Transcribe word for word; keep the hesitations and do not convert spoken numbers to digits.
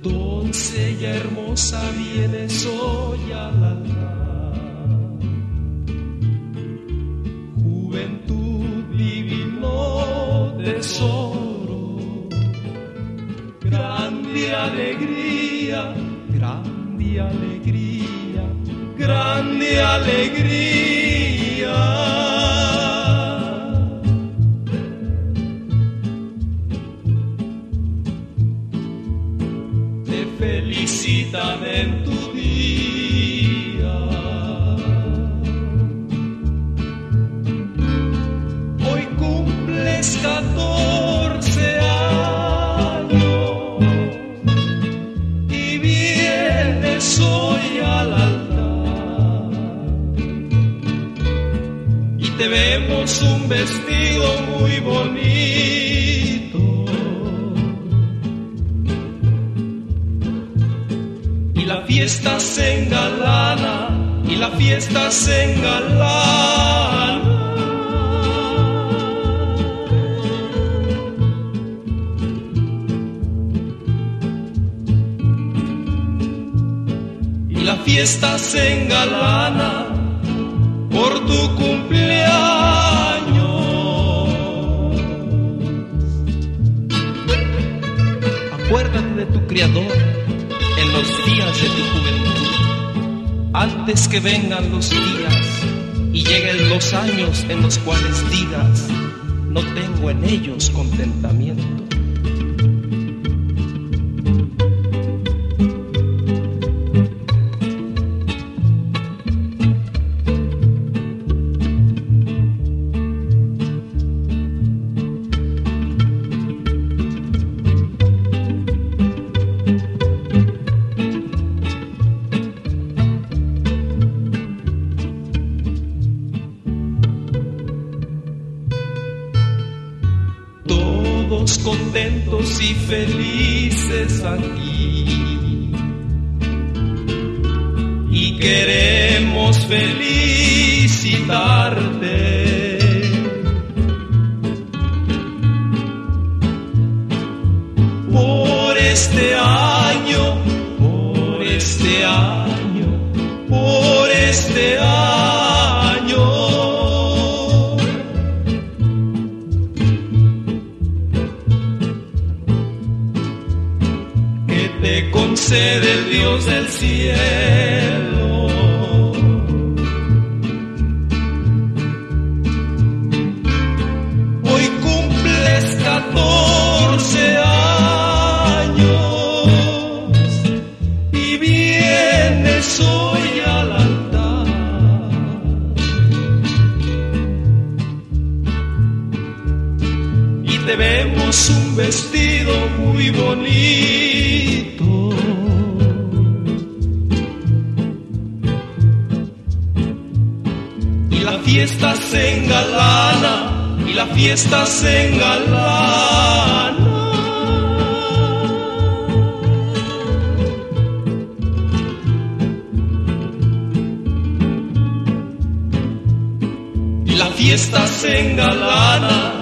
Doncella hermosa, vienes hoy al altar. Juventud divino tesoro, grande alegría, grande alegría, grande alegría. Felicitan en tu día. Hoy cumples catorce años y vienes hoy al altar y te vemos un vestido muy bonito. La fiesta se engalana y la fiesta se engalana. Y la fiesta se engalana por tu cumpleaños. Acuérdate de tu Creador en los días de tu juventud, antes que vengan los días y lleguen los años en los cuales digas, no tengo en ellos contentamiento. Todos contentos y felices aquí, y queremos felicitarte. Por este año, por este año, por este año. Te concede el Dios del cielo. Hoy cumples catorce años y vienes hoy al altar y te vemos un vestido muy bonito. Y la fiesta se engalana, y la fiesta se engalana. Y la fiesta se engalana.